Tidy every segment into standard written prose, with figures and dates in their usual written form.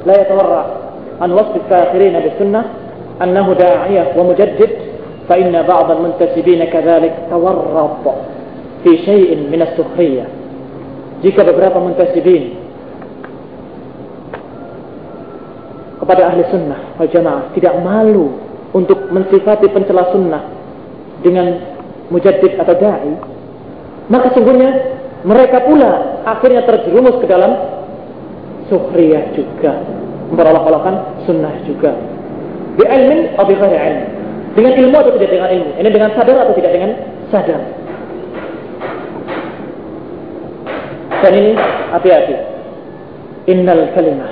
la yatawarra an wasf al-kafirin bis-sunnah annahu da'iyah wa mujaddid, fa inna ba'd al-muntasibin kadzalik tawarrad fi syai'in min as-sukhriyah. Jika beberapa muntasibin kepada ahli sunnah wal jamaah tidak malu untuk mensifati pencela sunnah dengan mujaddid atau da'i, maka sungguhnya mereka pula akhirnya terjerumus ke dalam sukhriyah juga, memperolok-olokkan sunnah juga, bi ilmin atau bi ghairi ilmin, dengan ilmu atau tidak dengan ilmu, ini dengan sadar atau tidak dengan sadar. Dan ini hati-hati. Innal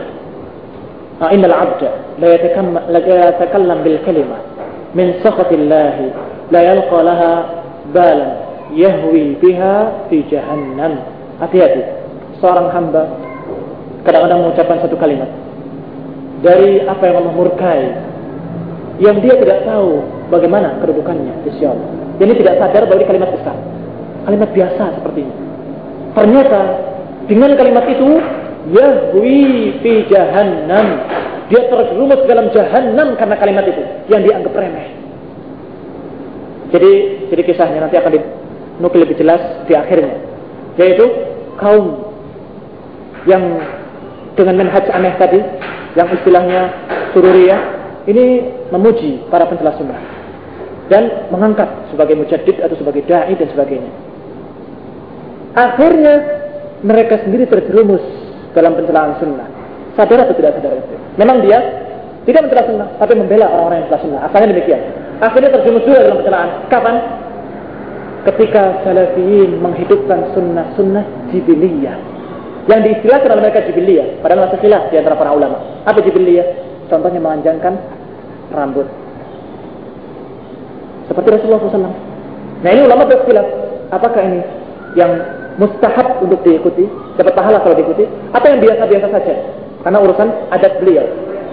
abda la yatakallam bil kalimah min sakhatillah la yalqa laha balan yahwi biha fi jahannam. Hati-hati. Seorang hamba kadang-kadang mengucapkan satu kalimat dari apa yang Allah murkai, yang dia tidak tahu bagaimana kedudukannya di sisi Allah. Jadi tidak sadar bahwa ini kalimat besar, kalimat biasa seperti ini. Ternyata dengan kalimat itu yahwi fi jahannam, dia terjerumus dalam jahannam karena kalimat itu yang dianggap remeh. Jadi kisahnya nanti akan dinukil lebih jelas di akhirnya, yaitu kaum yang dengan manhaj aneh tadi, yang istilahnya sururiyah, ini memuji para pencela sunnah dan mengangkat sebagai mujaddid atau sebagai da'i dan sebagainya. Akhirnya mereka sendiri terjerumus dalam pencelaan sunnah, sadar atau tidak sadar itu. Memang dia tidak mencela sunnah, tapi membela orang-orang yang mencela sunnah. Asalnya demikian. Akhirnya terjerumus juga dalam pencelaan. Kapan? Ketika salafiyin menghidupkan sunnah-sunnah jibiliyah, yang diistilahkan oleh mereka jibiliyah, padahal masih khilaf di antara para ulama. Apa jibiliyah? Contohnya memanjangkan rambut, seperti Rasulullah SAW. Nah, ini ulama berkhilaf, apakah ini yang mustahab untuk diikuti, dapat pahala kalau diikuti, atau yang biasa-biasa saja, karena urusan adat beliau.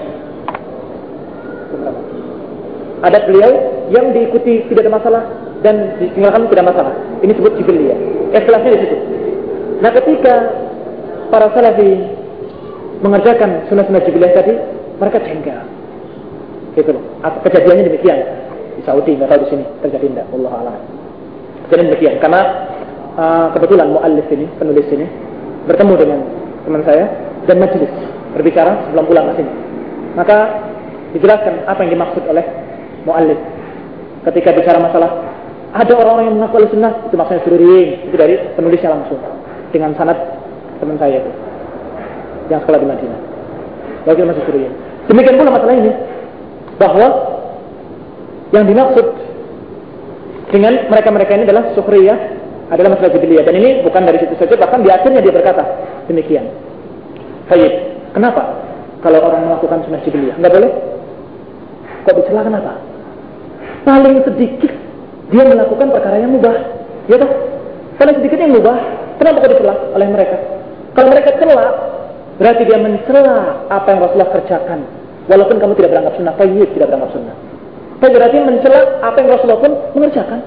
Adat beliau yang diikuti tidak ada masalah dan ditinggalkan tidak masalah. Ini disebut jibiliyah. Ikhtilafnya di situ. Nah, ketika para salafi mengerjakan sunnah-sunnah jibiliyah tadi, mereka jengkel. Gitu loh. Kejadiannya demikian. Di Saudi, nggak tahu di sini terjadi tidak. Wallahu a'lam. Jadi demikian. Karena kebetulan muallif ini, penulis ini bertemu dengan teman saya dan majelis berbicara sebelum pulang ke sini. Maka dijelaskan apa yang dimaksud oleh muallif ketika bicara masalah ada orang-orang yang mengaku al-sunnah, itu maksudnya sururiyin, itu dari penulisnya langsung dengan sanad teman saya itu yang sekolah di Madinah. Bagi masih sururiyin. Demikian pula masalah ini, bahwa yang dimaksud dengan mereka-mereka ini adalah sukhriyah, adalah masalah jibiliyah. Dan ini bukan dari situ saja, bahkan di akhirnya dia berkata demikian. Baik, kenapa kalau orang melakukan sunnah jibiliyah enggak boleh? Kok dicela kenapa? Paling sedikit dia melakukan perkara yang mubah, ya toh? Paling sedikit yang mubah, kenapa kok dicela oleh mereka? Kalau mereka cela, berarti dia mencela apa yang Rasulullah kerjakan. Walaupun kamu tidak beranggap sunnah, tayyib tidak beranggap sunnah. Tapi berarti mencela apa yang Rasulullah pun mengerjakan.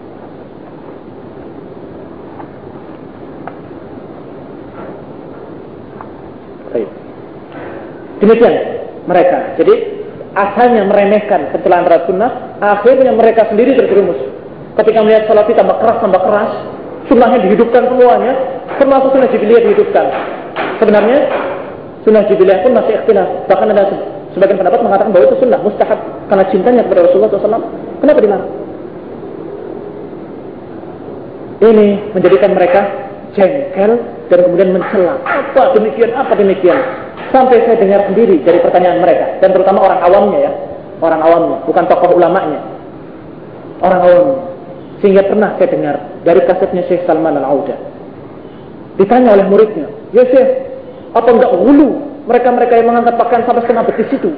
Baik. Demikian mereka. Jadi asalnya meremehkan pencelaan terhadap sunnah, akhirnya mereka sendiri terjerumus. Ketika melihat salafi tambah keras, sunnahnya dihidupkan semuanya, termasuk sunnah jibiliyah dihidupkan. Sebenarnya sunnah jibiliyah pun masih ikhtilaf. Bahkan ada sebagian pendapat mengatakan bahwa itu sunnah mustahab karena cintanya kepada Rasulullah SAW. Kenapa dilarang? Ini menjadikan mereka jengkel dan kemudian mencela. Apa demikian? Sampai saya dengar sendiri dari pertanyaan mereka, dan terutama orang awamnya, bukan tokoh ulamanya, orang awamnya. Sehingga pernah saya dengar dari kasetnya Syekh Salman Al-Auda, ditanya oleh muridnya, ya Syekh, apa enggak hulu mereka-mereka yang mengangkat pakaian sampai setengah betis itu?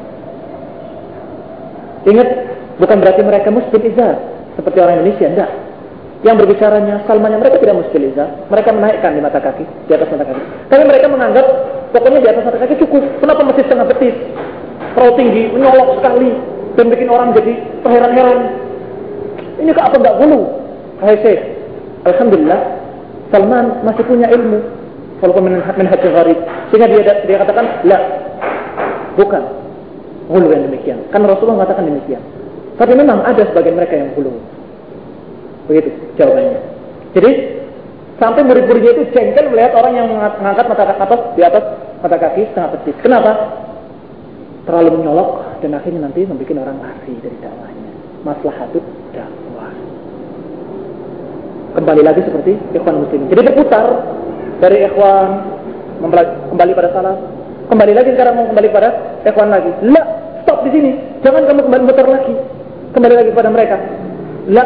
Ingat, bukan berarti mereka musbil izar seperti orang Indonesia, enggak. Yang berbicaranya Salmannya, mereka tidak musbil izar, mereka menaikkan di mata kaki, di atas mata kaki. Tapi mereka menganggap pokoknya di atas mata kaki cukup. Kenapa mesti setengah betis? Terlalu tinggi, menyolok sekali, dan bikin orang jadi terheran-heran. Ini ke apa enggak hulu? Hai Syekh, alhamdulillah Salman masih punya ilmu. walaupun manhaj gharib, sehingga dia katakan la, bukan ghulu yang demikian, karena Rasulullah mengatakan demikian. Tapi memang ada sebagian mereka yang ghulu. Begitu jawabannya. Jadi sampai murid-muridnya itu jengkel melihat orang yang mengangkat mata atas di atas mata kaki setengah petis. Kenapa? Terlalu menyolok dan akhirnya nanti membuat orang lari dari dakwahnya. Maslahatut dakwah. Kembali lagi seperti ikhwan muslimin. Jadi berputar dari ikhwan kembali pada salaf, kembali lagi sekarang mau kembali pada ikhwan lagi. La, stop di sini. Jangan kamu kembali muter lagi. Kembali lagi kepada mereka. La,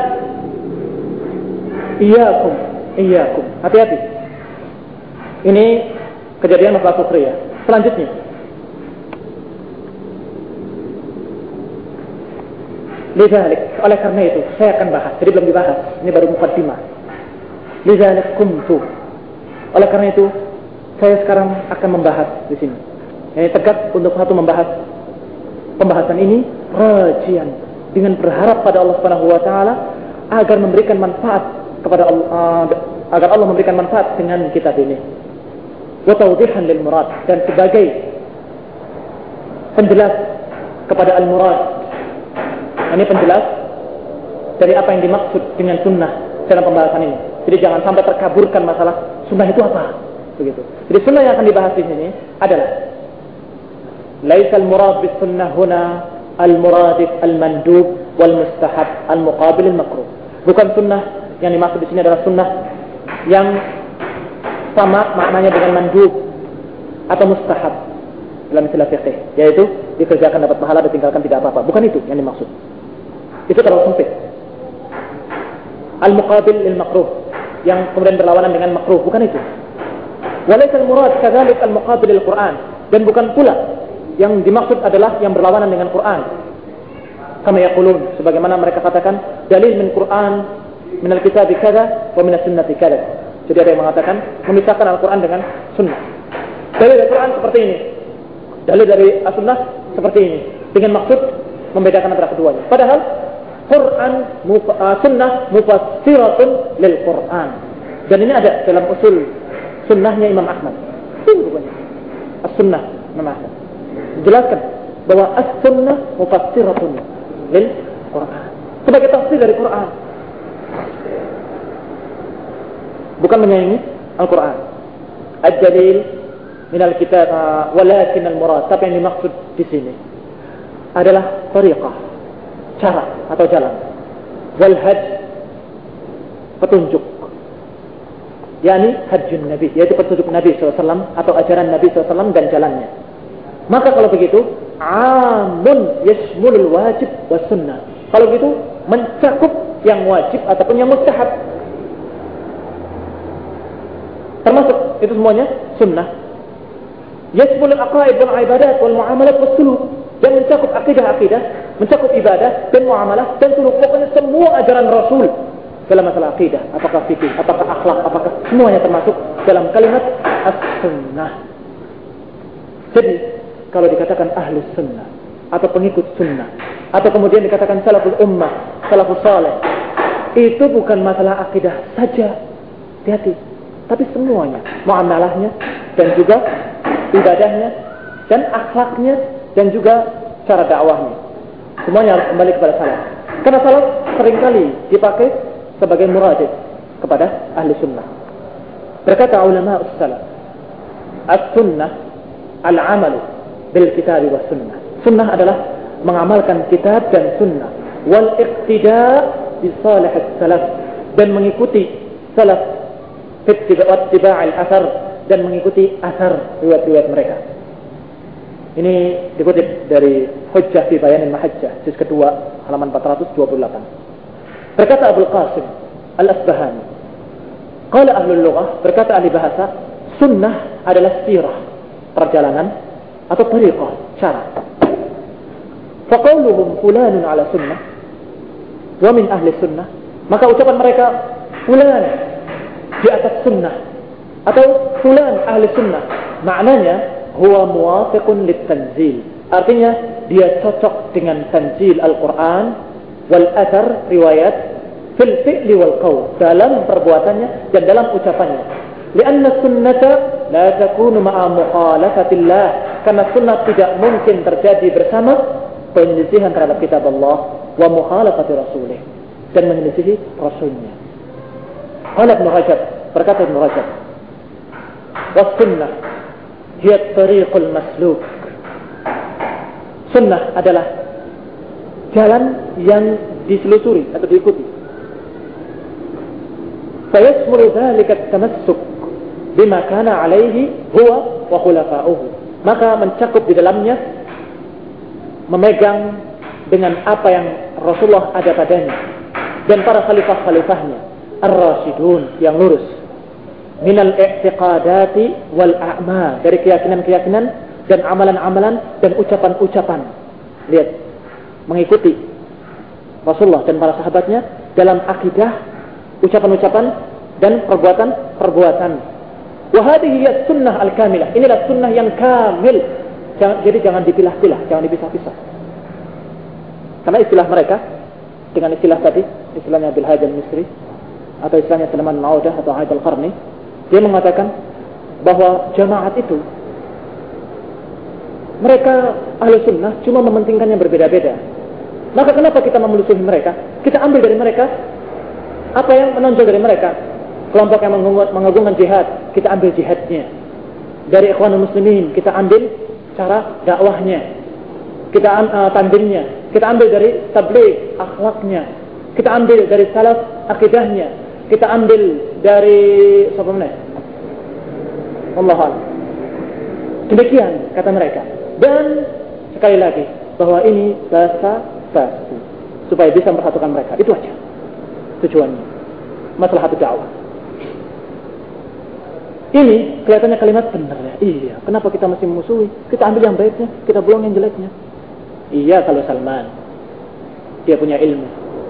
Iyakum, hati-hati. Ini kejadian masalah sukri ya. Selanjutnya, lidzalik, oleh karena itu saya akan bahas. Jadi belum dibahas. Ini baru muqaddimah. Lidzalik kumtu. Oleh karena itu saya sekarang akan membahas di sini. Ini tegak untuk satu membahas pembahasan ini rajian dengan berharap pada Allah Subhanahu wa taala agar memberikan manfaat kepada Allah, agar Allah memberikan manfaat dengan kitab ini. Wa tawdihan lil murad, dan sebagai penjelas kepada al murad. Ini penjelas dari apa yang dimaksud dengan sunnah dalam pembahasan ini. Jadi jangan sampai terkaburkan masalah sunnah itu apa, begitu. Jadi sunnah yang akan dibahas di sini adalah laisa al murad bis sunnah huna al muradif al mandub wal mustahab al muqabil al makruh. Bukan sunnah yang dimaksud di sini adalah sunnah yang sama maknanya dengan mandub atau mustahab dalam istilah fikih, yaitu dikerjakan dapat pahala, ditinggalkan tidak apa-apa. Bukan itu yang dimaksud. Itu terlalu sempit. Al-muqabil lil makruh, yang kemudian berlawanan dengan makruh, bukan itu. Walaysa al-murad kadzalik al-muqabil lil Qur'an, dan bukan pula yang dimaksud adalah yang berlawanan dengan Quran. Kama yaqulun, sebagaimana mereka katakan, dalil min Quran min al-kitab kadza wa min as-sunnati kadza. Jadi ada yang mengatakan memisahkan Al-Quran dengan sunnah. Dalil dari Quran seperti ini, dalil dari as-sunnah seperti ini, dengan maksud membedakan antara keduanya. Padahal Quran sunnah mufassiratun lil Quran. Dan ini ada dalam usul sunnahnya Imam Ahmad. As-sunnah Imam Ahmad jelaskan bahwa as-sunnah mufassiratun lil Quran, sebagai tafsir dari Quran, bukan menyaingi Al-Quran. Ad-dalil min al-kitab walakin al-murad, tapi yang dimaksud di sini adalah tariqah, cara atau jalan, wal haj, petunjuk, yakni hajjun Nabi, yaitu petunjuk Nabi SAW atau ajaran Nabi SAW dan jalannya. Maka kalau begitu amun yashmulul wajib was sunnah. Kalau begitu mencakup yang wajib ataupun yang mustahab, termasuk itu semuanya sunnah. Yashmulul aqaid wal ibadat wal muamalat was suluk, dan mencakup akidah, mencakup ibadah dan muamalah dan suluk. Pokoknya semua ajaran Rasul dalam masalah akidah, apakah fikih, apakah akhlak, apakah semuanya termasuk dalam kalimat as-sunnah. Jadi kalau dikatakan ahlus sunnah atau pengikut sunnah, atau kemudian dikatakan salaful ummah, salafus saleh, itu bukan masalah akidah saja, hati-hati, tapi semuanya, muamalahnya dan juga ibadahnya dan akhlaknya dan juga cara dakwahnya, semuanya harus kembali kepada salaf. Karena salaf seringkali dipakai sebagai muradif kepada ahli sunnah. Berkata ulama salaf, as-sunnah al-amalu bil kitab wa sunnah. Sunnah adalah mengamalkan kitab dan sunnah, wal iqtida bi salih salaf, dan mengikuti salaf, ittiba'il athar, dan mengikuti athar riwayat-riwayat mereka. Ini dikutip dari Hujjah fi Bayanil Mahajjah, juz kedua halaman 428. Berkata Abul Qasim Al-Asbahani, qala ahlul lughah, berkata ahli bahasa, sunnah adalah sirah, perjalanan atau tariqah, cara. Faqauluhum fulanun ala sunnah wa min ahli sunnah, maka ucapan mereka fulan di atas sunnah atau fulan ahli sunnah, maknanya huwa muwafiqun lit-tanzil, artinya dia cocok dengan tanzil Al-Quran wal athar, riwayat, fil fi'li wal qawl, dalam perbuatannya dan dalam ucapannya. Lianna sunnata la takunu ma'a mukhalafatillah, karena sunnah tidak mungkin terjadi bersama penyelisihan terhadap kitab Allah wa mukhalafati rasulih, dan menyelisihi rasulnya. Qala Ibnu Rajab, berkata Ibnu Rajab, was sunnah hiya at-tariqul masluk. Sunnah adalah jalan yang diselusuri atau diikuti. Fayasmulu dzalika at-tamassuk bima kana alaihi huwa wa khulafa'uhu. Maka mencakup di dalamnya memegang dengan apa yang Rasulullah ada padanya dan para khalifah-khalifahnya ar-rasyidun yang lurus, minal i'tiqadati wal a'mal, dari keyakinan-keyakinan dan amalan-amalan dan ucapan-ucapan. Lihat, mengikuti Rasulullah dan para sahabatnya dalam akidah, ucapan-ucapan dan perbuatan-perbuatan. Wa hadhihi hiya sunnah al-kamilah. Inilah sunnah yang kamil. Jadi jangan dipilah-pilah, jangan dipisah-pisah. Karena istilah mereka dengan istilah tadi, istilahnya Bil Hajj al-Misri atau istilahnya Salman al-Audah atau Haid al-Qarni, dia mengatakan bahwa jamaat itu mereka ahli sunnah cuma mementingkan yang berbeda-beda. Maka kenapa kita memusuhi mereka? Kita ambil dari mereka apa yang menonjol dari mereka. Kelompok yang mengagungkan jihad, kita ambil jihadnya. Dari Ikhwanul Muslimin, kita ambil cara dakwahnya, kita tanbirnya. Kita ambil dari tabligh, akhlaknya. Kita ambil dari salaf, akidahnya. Kita ambil dari siapa mana? Allah. Demikian kata mereka. Dan sekali lagi bahwa ini basa-basi supaya bisa mempersatukan mereka. Itu aja tujuannya. Masalah dakwah. Ini kelihatannya kalimat benar ya. Iya, kenapa kita mesti memusuhi? Kita ambil yang baiknya, kita buang yang jeleknya. Iya, kalau Salman dia punya ilmu.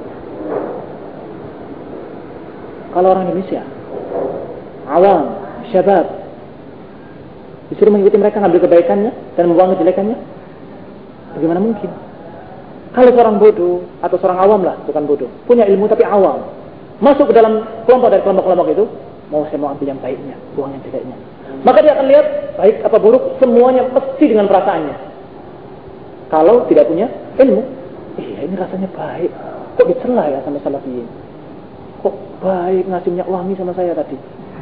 Kalau orang Indonesia awam, syabab, disuruh mengikuti mereka, ngambil kebaikannya dan membuang kejelekannya, bagaimana mungkin? Kalau seorang bodoh atau seorang awam lah, bukan bodoh, punya ilmu tapi awam, masuk ke dalam kelompok dari kelompok-kelompok itu, saya mau ambil yang baiknya, buang yang jeleknya. Maka dia akan lihat baik apa buruk, semuanya mesti dengan perasaannya. Kalau tidak punya ilmu, iya ini rasanya baik, kok dicela ya sama salafiyin, kok baik ngasih minyak wangi sama saya tadi,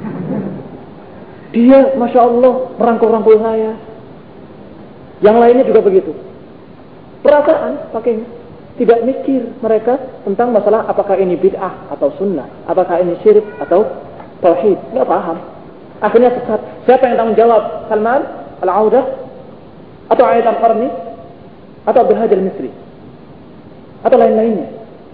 dia masya Allah merangkul-rangkul saya, yang lainnya juga begitu. Perasaan pakainya, tidak mikir mereka tentang masalah apakah ini bid'ah atau sunnah, apakah ini syirik atau tauhid, nggak paham. Akhirnya sesat. Siapa yang tanggung jawab? Salman al-Audah atau Haid al-Qarni atau Bil Hajj al-Misri atau lain-lainnya?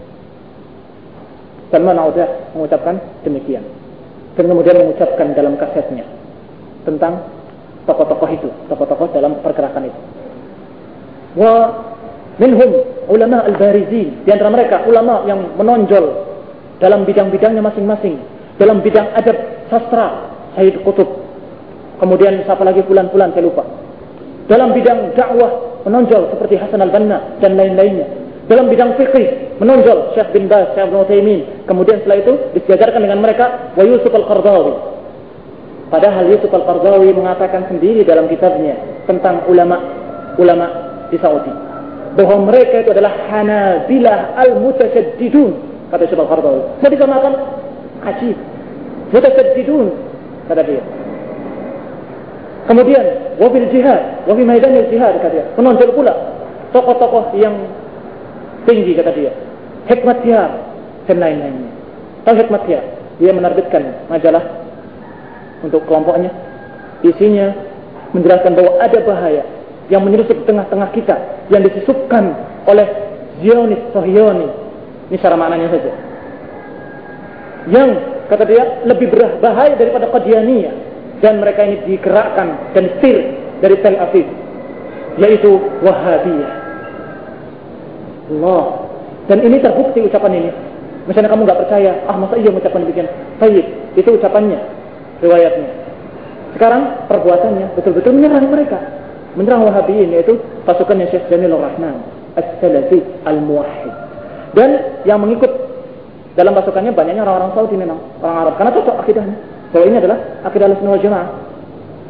Salman al-Audah mengucapkan demikian dan kemudian mengucapkan dalam kasetnya tentang tokoh-tokoh itu, tokoh-tokoh dalam pergerakan itu. Wa minhum ulama al-barizin, di antara mereka ulama yang menonjol dalam bidang-bidangnya masing-masing. Dalam bidang adab sastra Sayyid Qutb, kemudian siapa lagi fulan-fulan saya lupa. Dalam bidang dakwah menonjol seperti Hasan al-Banna dan lain-lainnya. Dalam bidang fikih menonjol Syekh bin Baz, Syekh Ibnu Utsaimin. Kemudian setelah itu disejajarkan dengan mereka wa Yusuf al-Qardawi. Padahal Yusuf al-Qardawi mengatakan sendiri dalam kitabnya tentang ulama di Saudi bahwa mereka itu adalah Hanabilah al-mutasyaddidun, kata Yusuf al-Qardawi. Jadi disamakan ajib, mutasyaddidun kata dia. Kemudian wabil jihad, wabil maidanil jihad kata dia. Menonjol pula tokoh-tokoh yang tinggi kata dia. Hikmat Tiar dan lain-lainnya. Tahu Hikmat Tiar? Dia menerbitkan majalah untuk kelompoknya. Isinya menjelaskan bahwa ada bahaya yang menyerusup di tengah-tengah kita yang disusupkan oleh Zionis Sohyoni. Ini cara maknanya saja. Yang kata dia lebih berbahaya daripada Qadianiyah, dan mereka ini digerakkan dan disetir dari Tel Aviv, yaitu Wahabiyah. Allah. Dan ini terbukti ucapan ini. Misalnya kamu nggak percaya, masa iya mengucapkan demikian? Baik, itu ucapannya, riwayatnya. Sekarang perbuatannya betul-betul menyerang mereka, menyerang Wahabiyin, yaitu pasukannya Syekh Jamilur Rahman As-Salafi Al-Muwahhid. Dan yang mengikut dalam pasukannya banyaknya orang-orang Saudi, memang orang Arab, karena cocok akidahnya bahwa ini adalah akidah Ahlussunnah wal Jamaah.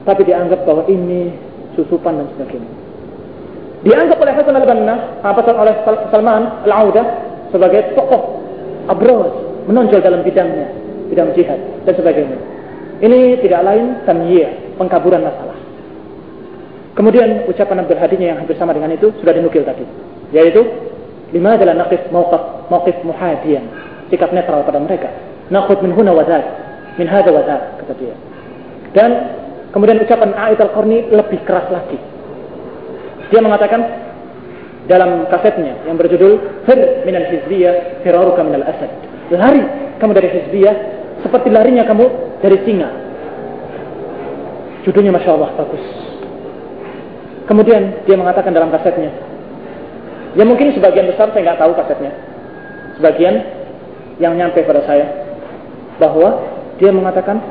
tapi dianggap bahwa ini susupan dan sebagainya. Dianggap oleh Hasan al-Banna, oleh Salman al-Audah sebagai tokoh abroad, menonjol dalam bidang jihad dan sebagainya. Ini tidak lain tamyiyah, pengkaburan masalah. Kemudian ucapan Abdul Hadinya yang hampir sama dengan itu sudah dinukil tadi, yaitu limadha la naqif mawqif muhadiyan, sikap netral pada mereka. Naqud min huna wa dhak, min hadha wa dhak, kata dia. Dan kemudian ucapan A'id al-Qarni lebih keras lagi. Dia mengatakan dalam kasetnya yang berjudul Fir min al-hizbiyah firaruka min al-asad. Lari kamu dari hizbiyah seperti larinya kamu dari singa. Judulnya Masya Allah bagus. Kemudian dia mengatakan dalam kasetnya, ya mungkin sebagian besar saya nggak tahu kasetnya, sebagian yang nyampe pada saya, bahwa dia mengatakan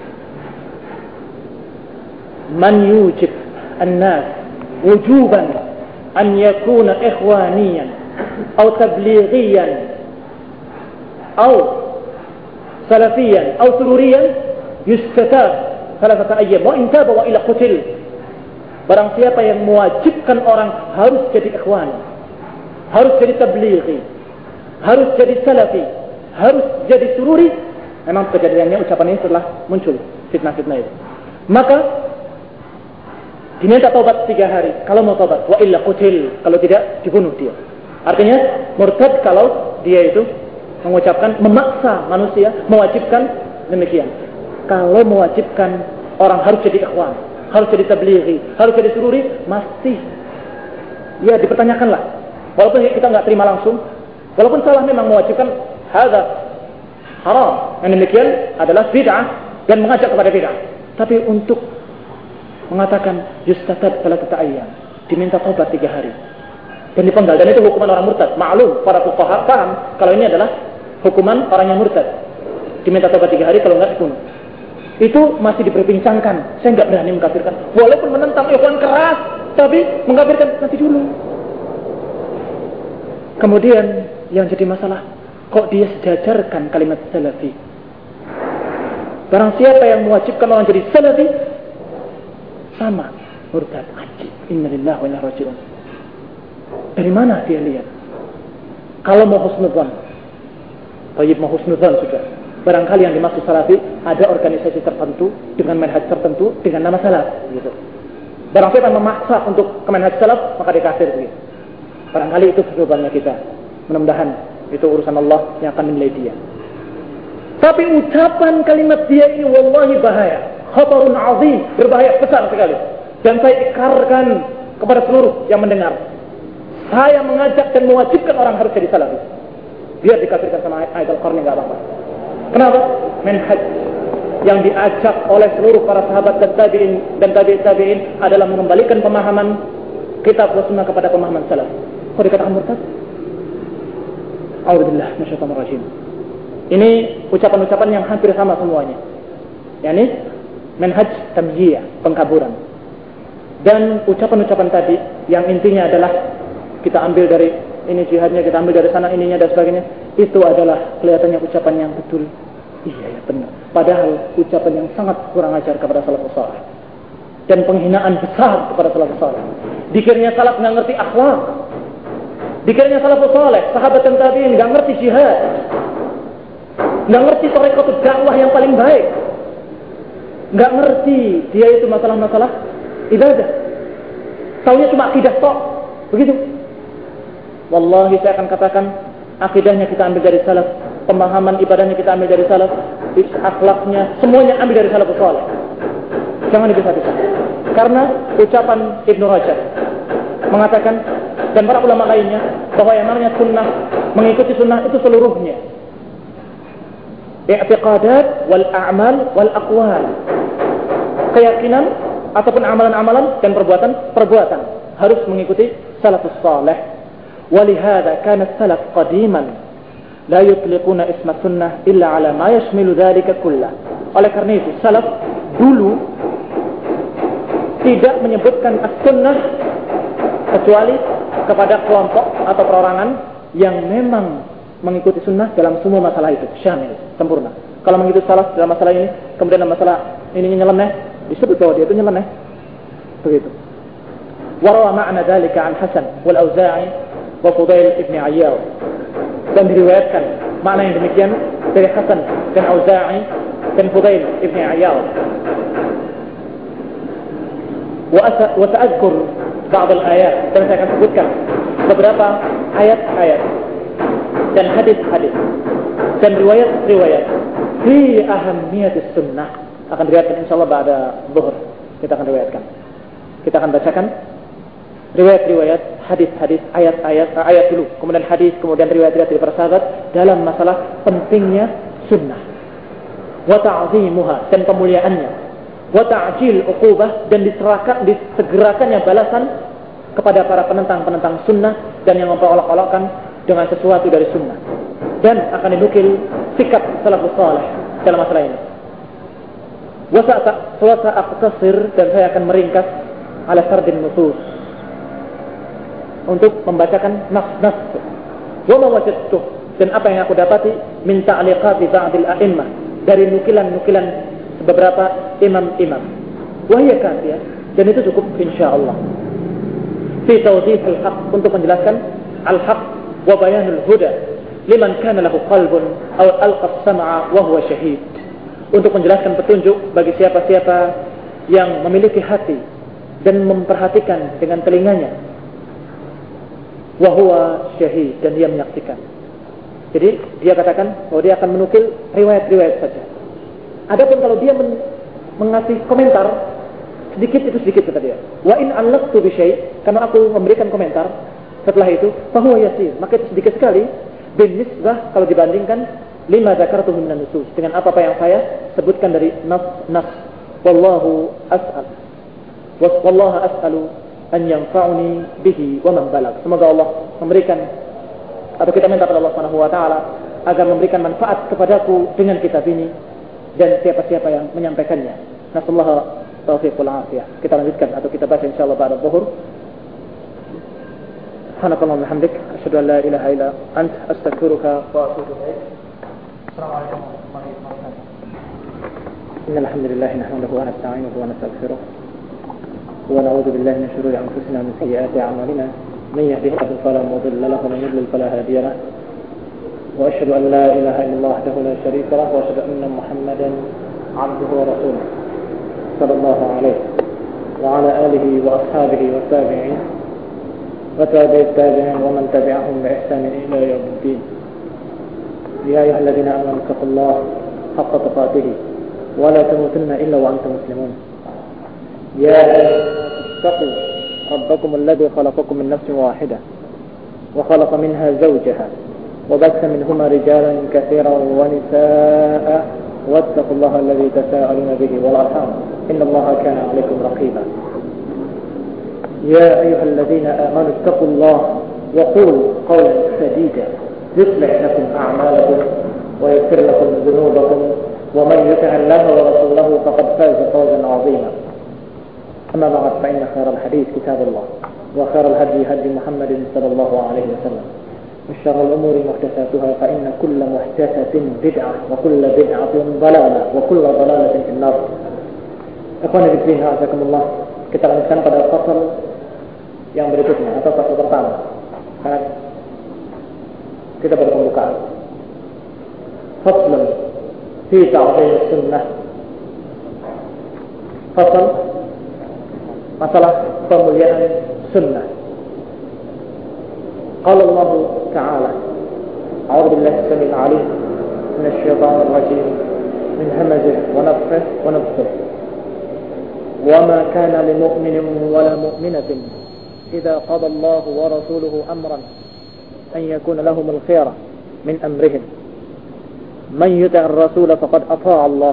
man yujib an-nas wujuban an yakuna ikhwaniyan atau tablighiyan atau salafiyan atau sururiyan yustatab thalathata ayyam wa in taba wa ila qutil. Barang siapa yang mewajibkan orang harus jadi ikhwan, harus jadi tablighi, harus jadi salafi, harus jadi sururi, memang kejadiannya ucapan ini setelah muncul fitnah-fitnah itu. Maka diminta taubat 3 hari. Kalau mau taubat, wa illa qutil, kalau tidak dibunuh dia. Artinya murtad kalau dia itu mengucapkan, memaksa manusia, mewajibkan demikian. Kalau mewajibkan orang harus jadi ikhwan, harus jadi tablighi, harus jadi sururi, masih ya dipertanyakanlah. Walaupun kita nggak terima langsung, walaupun salah memang mewajibkan, hadza haram. Yang demikian adalah bid'ah dan mengajak kepada bid'ah. Tapi untuk mengatakan yustatab thalathata ayyam, diminta taubat 3 hari dan dipenggal, dan itu hukuman orang murtad. Maklum para fuqaha paham kalau ini adalah hukuman orang yang murtad, diminta taubat 3 hari, kalau enggak dibunuh. Itu masih diperbincangkan. Saya nggak berani mengkafirkan, walaupun menentang ikhwan keras, tapi mengkafirkan nanti dulu. Kemudian yang jadi masalah, kok dia sejajarkan kalimat salafi? Barang siapa yang mewajibkan orang jadi salafi, sama murtad. Innalillahi wa inna ilaihi raji'un. Dari mana dia lihat? Kalau mau husnudzan, baik mau husnudzan sudah. Barangkali yang dimaksud salafi ada organisasi tertentu dengan manhaj tertentu dengan nama salaf, gitu. Barang siapa yang memaksa untuk ke manhaj salaf, maka dia kafir, begitu. Barangkali itu kesulitannya kita. Mudah-mudahan itu urusan Allah yang akan menilai dia. Tapi ucapan kalimat dia ini wallahi bahaya, khatarun azim, berbahaya besar sekali. Dan saya ikrarkan kepada seluruh yang mendengar, saya mengajak dan mewajibkan orang harus jadi salafi. Biar dikafirkan sama A'id al-Qarni enggak apa-apa. Kenapa? Manhaj yang diajak oleh seluruh para sahabat dan tabi'in dan tabi'in adalah mengembalikan pemahaman kitab dan sunnah kepada pemahaman salaf. Kok dikatakan murtad? A'udzubillah minasyaitonir rajim. Ini ucapan-ucapan yang hampir sama semuanya. yakni manhaj tamjiyah, pengkaburan. Dan ucapan-ucapan tadi yang intinya adalah kita ambil dari ini jihadnya, kita ambil dari sana ininya dan sebagainya, itu adalah kelihatannya ucapan yang betul. Iya ya benar. Padahal ucapan yang sangat kurang ajar kepada salafus saleh dan penghinaan besar kepada salafus saleh. Dikiranya salaf nggak ngerti akhlak. Dikiranya salafus saleh, sahabat dan tabi'in nggak ngerti jihad, nggak ngerti tarekat dakwah yang paling baik, nggak ngerti dia itu masalah-masalah ibadah. Taunya cuma akidah tok, begitu. Wallahi saya akan katakan, akidahnya kita ambil dari salaf, pemahaman ibadahnya kita ambil dari salaf, akhlaknya semuanya ambil dari salafus saleh. Jangan dipisah-pisah. Karena ucapan Ibnu Rajab mengatakan dan para ulama lainnya bahwa yang namanya sunnah, mengikuti sunnah itu seluruhnya i'tiqadat wal a'mal wal aqwal, keyakinan ataupun amalan-amalan dan perbuatan harus mengikuti salafus saleh. ولهذا كان السلف قديما لا يطلقون اسم السنة إلا على ما يشمل ذلك كله. Oleh karena itu salaf dulu tidak menyebutkan as-sunnah kecuali kepada kelompok atau perorangan yang memang mengikuti sunnah dalam semua masalah itu, syamil, sempurna. Kalau mengikuti salaf dalam masalah ini, kemudian dalam masalah ininya nyeleneh, disebut bahwa dia itu nyeleneh. Begitu. Warawa ma'na dzalika an Hasan wal Auza'i wa Fudail ibn Ayyad. Dan diriwayatkan makna yang demikian dari Hasan dan Auza'i dan Fudail ibn Ayyad. Wa sa'adkur ba'd al-ayat, dan saya akan sebutkan beberapa ayat-ayat dan hadis-hadis dan riwayat-riwayat fi ahammiyatis sunnah, akan diriwayatkan insyaallah ba'da zuhur. Kita akan bacakan riwayat-riwayat, hadis-hadis, ayat dulu, kemudian hadis, kemudian riwayat-riwayat dari para sahabat dalam masalah pentingnya sunnah, wa ta'zimuha, dan pemuliaannya, wa ta'jil uqubah, dan disegerakannya balasan kepada para penentang sunnah dan yang memperolok-olokkan dengan sesuatu dari sunnah. Dan akan dinukil sikap salafus saleh dalam masalah ini. Wa sa'aqtasir, dan saya akan meringkas ala sardin nusus, untuk membacakan nas-nas. Wa ma wajadtu, dan apa yang aku dapati min ta'liqati ba'dil a'immah, dari nukilan-nukilan beberapa imam-imam. Wa hiya kafiyah, dan itu cukup insyaallah. Fi tawdih al-haq, untuk menjelaskan al-haq wa bayanul huda liman kana lahu qalbun aw alqa as-sam'a wa huwa syahid, untuk menjelaskan petunjuk bagi siapa-siapa yang memiliki hati dan memperhatikan dengan telinganya, wa huwa syahid, dan dia menyaksikan. Jadi dia katakan bahwa dia akan menukil riwayat-riwayat saja. Adapun kalau dia mengasih komentar sedikit, itu sedikit kata dia. Wa in allaqtu bi syai', karena aku memberikan komentar setelah itu, fahuwa yasir, maka itu sedikit sekali binisbah kalau dibandingkan lima dzakartuhu minan nusus, dengan apa yang saya sebutkan dari nas. Wallahu as'alu an yanfa'uni bihi wa man balag. Semoga Allah memberikan, atau kita minta kepada Allah Subhanahu wa taala agar memberikan manfaat kepadaku dengan kitab ini dan siapa-siapa yang menyampaikannya. Nasallahu taufiqul afiyah. Kita lanjutkan atau kita baca insyaallah ba'da zuhur. Subhanakallahumma wa bihamdik, asyhadu an la ilaha illa anta, astaghfiruka wa atubu ilaik. Assalamualaikum warahmatullahi wabarakatuh. Innal hamdalillah nahmaduhu wa nasta'inuhu wa nastaghfiruh wa na'udzu billahi min shururi anfusina wa min sayyiati a'malina. Man yahdihillahu fala mudilla lahu wa man yudlil fala hadiya lahu. Wa asyhadu an la ilaha illallah wahdahu la syarika lahu wa asyhadu anna Muhammadan 'abduhu wa rasuluh sallallahu alaihi wa ala alihi wa ashabihi wa tabi'in wa tabi'it tabi'in wa man tabi'ahum bi ihsan ila yaumiddin. Ya ayyuhalladzina amanu taqullaha haqqa tuqatih wa la tamutunna illa wa antum muslimun. Ya ittaqu rabbakum alladhi khalaqakum min nafsin wahidah wa khalaqa minha zawjaha wa batha minhuma rijalan katsiran wa nisaa'a wattaqullaha alladhi tasaaluna bihi wal arham innallaha kana 'alaykum raqiba. يا أيها الذين آمنوا اتقوا الله وقولوا قولا سديدا يصلح لكم أعمالكم ويغفر لكم ذنوبكم ومن يطع الله ورسوله فقد فاز فوزا عظيما. أما بعد، فإن خير الحديث كتاب الله وخير الهدي هدي محمد صلى الله عليه وسلم وشر الأمور محدثاتها فإن كل محدثة بدعة وكل بدعة ضلالة وكل ضلالة في النار. Ikhwan fillah fillah, azakumullah. Kita lanjutkan pada fasal yang berikutnya atau fasal pertama. Karena kita pada pembukaan. Faslun fi ta'zim sunnah. Fasal masalah pemuliaan sunnah. Qala Allah Ta'ala, A'udzu billahi as-sami'il 'alim minasy syaithanir rajim min hamazihi wa nafthihi wa nafthihi. وما كان لمؤمن ولا مؤمنة إذا قضى الله ورسوله أمرا أن يكون لهم الخيرة من أمرهم من يطع الرسول فقد أطاع الله.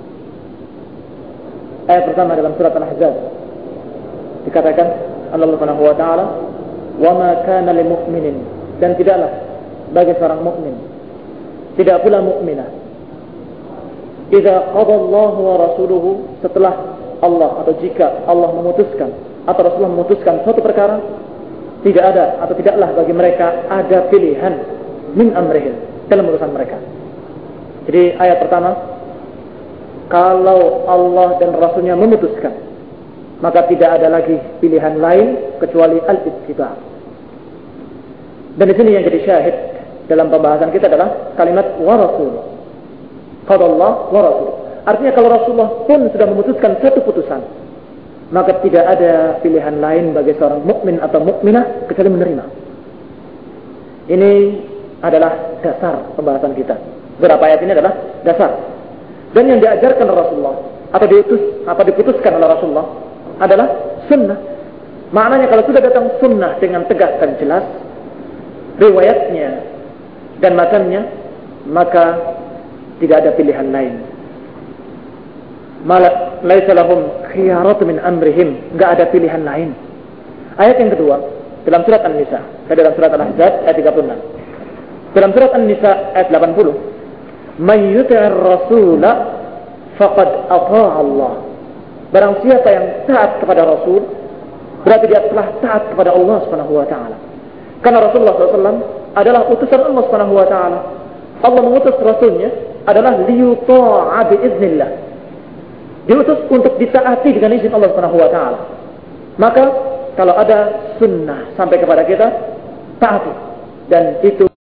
Ayat pertama dalam surat Al-Ahzab dikatakan Allah Subhanahu wa taala, wa ma kana lil mu'minin, dan tidaklah bagi seorang mukmin, tidak pula mukminah, idza qada Allah wa rasuluhu, setelah Allah atau jika Allah memutuskan atau Rasulullah memutuskan suatu perkara, tidak ada atau tidaklah bagi mereka ada pilihan min amrihim, dalam urusan mereka. Jadi ayat pertama kalau Allah dan Rasulnya memutuskan, maka tidak ada lagi pilihan lain kecuali al-ittiba'. Dan di sini yang jadi syahid dalam pembahasan kita adalah kalimat wa rasul. Qadallah wa rasul. Artinya kalau Rasulullah pun sudah memutuskan satu putusan, maka tidak ada pilihan lain bagi seorang mukmin atau mukminah kecuali menerima. Ini adalah dasar pembahasan kita. Beberapa ayat ini adalah dasar. Dan yang diajarkan oleh Rasulullah atau diputuskan oleh Rasulullah adalah sunnah. Maknanya kalau sudah datang sunnah dengan tegas dan jelas riwayatnya dan matanya, maka tidak ada pilihan lain. Laisa lahum khiyaratu min amrihim, enggak ada pilihan lain. Ayat yang kedua dalam surat An-Nisa, dalam surat Al-Ahzab ayat 36. Dalam surat An-Nisa ayat 80, "May yuti'ir rasula faqad ata'a Allah." Barang siapa yang taat kepada Rasul, berarti dia telah taat kepada Allah Subhanahu wa taala. Karena Rasulullah SAW adalah utusan Allah Subhanahu wa taala. Allah mengutus Rasulnya adalah liyuta'a biiznillah. Diutus untuk ditaati dengan izin Allah Subhanahu wa taala. Maka kalau ada sunnah sampai kepada kita, taati. Dan itu